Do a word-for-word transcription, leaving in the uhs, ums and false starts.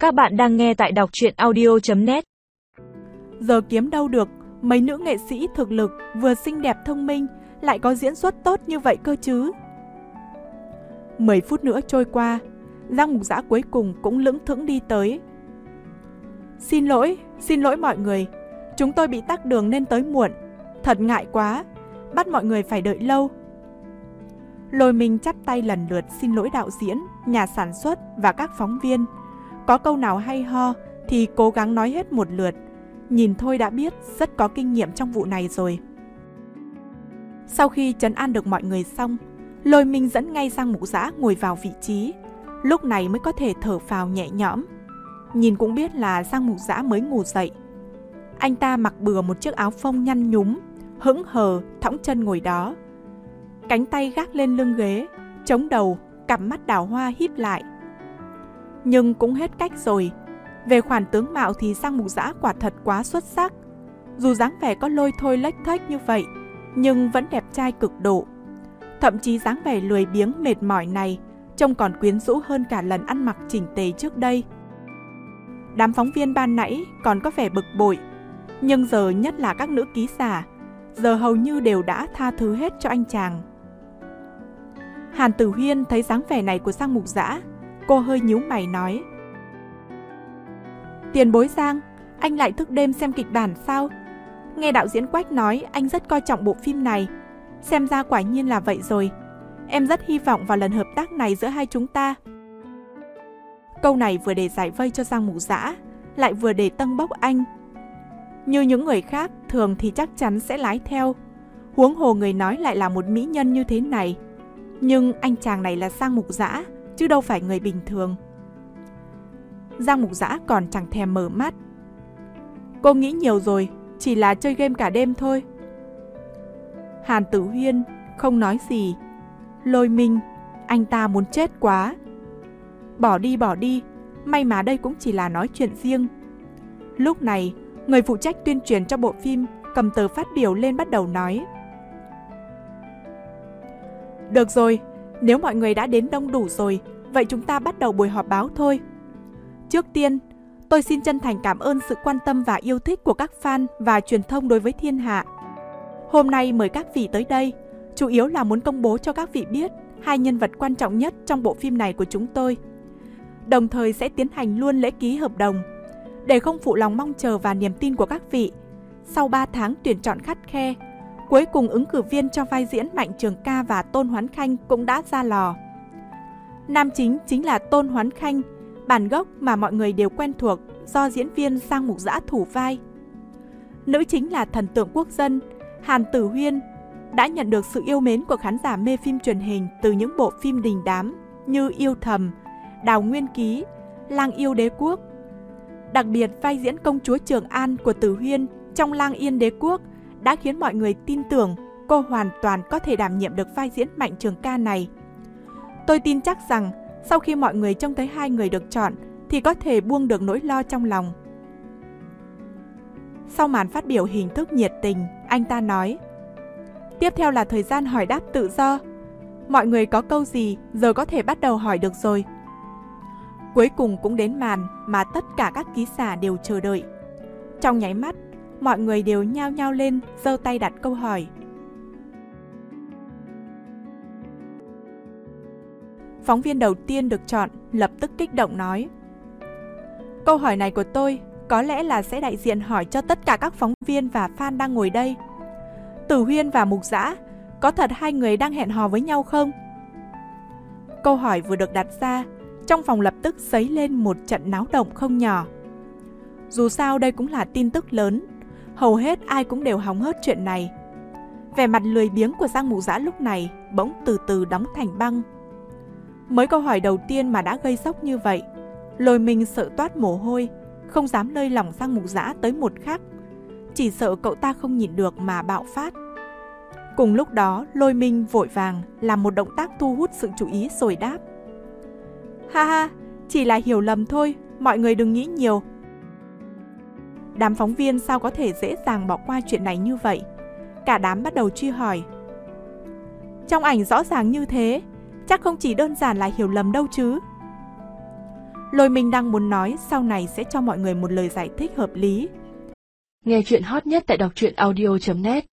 Các bạn đang nghe tại đọc truyện audio chấm net. Giờ kiếm đâu được, mấy nữ nghệ sĩ thực lực vừa xinh đẹp thông minh lại có diễn xuất tốt như vậy cơ chứ. Mười phút nữa trôi qua, Giang Mục Dã cuối cùng cũng lững thững đi tới. Xin lỗi, xin lỗi mọi người, chúng tôi bị tắc đường nên tới muộn. Thật ngại quá, bắt mọi người phải đợi lâu. Lôi Minh chắp tay lần lượt xin lỗi đạo diễn, nhà sản xuất và các phóng viên. Có câu nào hay ho thì cố gắng nói hết một lượt. Nhìn thôi đã biết rất có kinh nghiệm trong vụ này rồi. Sau khi trấn an được mọi người xong, Lôi Minh dẫn ngay Giang Mục Dã ngồi vào vị trí. Lúc này mới có thể thở phào nhẹ nhõm. Nhìn cũng biết là Giang Mục Dã mới ngủ dậy. Anh ta mặc bừa một chiếc áo phông nhăn nhúm, hững hờ thõng chân ngồi đó. Cánh tay gác lên lưng ghế, chống đầu, cặp mắt đào hoa híp lại. Nhưng cũng hết cách rồi. Về khoản tướng mạo thì Giang Mục Dã quả thật quá xuất sắc. Dù dáng vẻ có lôi thôi lếch thếch như vậy, nhưng vẫn đẹp trai cực độ. Thậm chí dáng vẻ lười biếng mệt mỏi này trông còn quyến rũ hơn cả lần ăn mặc chỉnh tề trước đây. Đám phóng viên ban nãy còn có vẻ bực bội, nhưng giờ nhất là các nữ ký giả, giờ hầu như đều đã tha thứ hết cho anh chàng. Hàn Tử Huyên thấy dáng vẻ này của Giang Mục Dã, cô hơi nhíu mày nói: Tiền bối Giang, anh lại thức đêm xem kịch bản sao? Nghe đạo diễn Quách nói anh rất coi trọng bộ phim này. Xem ra quả nhiên là vậy rồi. Em rất hy vọng vào lần hợp tác này giữa hai chúng ta. Câu này vừa để giải vây cho Giang Mục Dã, lại vừa để tâng bốc anh. Như những người khác thường thì chắc chắn sẽ lái theo. Huống hồ người nói lại là một mỹ nhân như thế này. Nhưng anh chàng này là Giang Mục Dã, chứ đâu phải người bình thường. Giang Mục Dã còn chẳng thèm mở mắt. Cô nghĩ nhiều rồi, chỉ là chơi game cả đêm thôi. Hàn Tử Huyên không nói gì. Lôi Minh, anh ta muốn chết quá. Bỏ đi bỏ đi, may mà đây cũng chỉ là nói chuyện riêng. Lúc này, người phụ trách tuyên truyền cho bộ phim cầm tờ phát biểu lên bắt đầu nói: Được rồi, nếu mọi người đã đến đông đủ rồi, vậy chúng ta bắt đầu buổi họp báo thôi. Trước tiên, tôi xin chân thành cảm ơn sự quan tâm và yêu thích của các fan và truyền thông đối với thiên hạ. Hôm nay mời các vị tới đây, chủ yếu là muốn công bố cho các vị biết hai nhân vật quan trọng nhất trong bộ phim này của chúng tôi. Đồng thời sẽ tiến hành luôn lễ ký hợp đồng. Để không phụ lòng mong chờ và niềm tin của các vị, sau ba tháng tuyển chọn khắt khe, cuối cùng ứng cử viên cho vai diễn Mạnh Trường Ca và Tôn Hoán Khanh cũng đã ra lò. Nam chính chính là Tôn Hoán Khanh, bản gốc mà mọi người đều quen thuộc do diễn viên Giang Mục Dã thủ vai. Nữ chính là thần tượng quốc dân Hàn Tử Huyên, đã nhận được sự yêu mến của khán giả mê phim truyền hình từ những bộ phim đình đám như Yêu Thầm, Đào Nguyên Ký, Lang Yêu Đế Quốc. Đặc biệt vai diễn công chúa Trường An của Tử Huyên trong Lang Yên Đế Quốc đã khiến mọi người tin tưởng cô hoàn toàn có thể đảm nhiệm được vai diễn Mạnh Trường Ca này. Tôi tin chắc rằng sau khi mọi người trông thấy hai người được chọn thì có thể buông được nỗi lo trong lòng. Sau màn phát biểu hình thức nhiệt tình, anh ta nói: Tiếp theo là thời gian hỏi đáp tự do. Mọi người có câu gì giờ có thể bắt đầu hỏi được rồi. Cuối cùng cũng đến màn mà tất cả các ký giả đều chờ đợi. Trong nháy mắt, mọi người đều nhao nhao lên giơ tay đặt câu hỏi. Phóng viên đầu tiên được chọn lập tức kích động nói: Câu hỏi này của tôi có lẽ là sẽ đại diện hỏi cho tất cả các phóng viên và fan đang ngồi đây. Tử Huyên và Mục Dã, có thật hai người đang hẹn hò với nhau không? Câu hỏi vừa được đặt ra, trong phòng lập tức dấy lên một trận náo động không nhỏ. Dù sao đây cũng là tin tức lớn, hầu hết ai cũng đều hóng hớt chuyện này. Vẻ mặt lười biếng của Giang Mục Dã lúc này bỗng từ từ đóng thành băng. Mới câu hỏi đầu tiên mà đã gây sốc như vậy, Lôi Minh sợ toát mồ hôi, không dám lơi lỏng Giang Mục Dã tới một khắc, chỉ sợ cậu ta không nhịn được mà bạo phát. Cùng lúc đó, Lôi Minh vội vàng làm một động tác thu hút sự chú ý rồi đáp: Ha ha, chỉ là hiểu lầm thôi, mọi người đừng nghĩ nhiều. Đám phóng viên sao có thể dễ dàng bỏ qua chuyện này như vậy? Cả đám bắt đầu truy hỏi. Trong ảnh rõ ràng như thế, chắc không chỉ đơn giản là hiểu lầm đâu chứ. Lôi Minh đang muốn nói sau này sẽ cho mọi người một lời giải thích hợp lý. Nghe chuyện hot nhất tại đọc truyện audio chấm net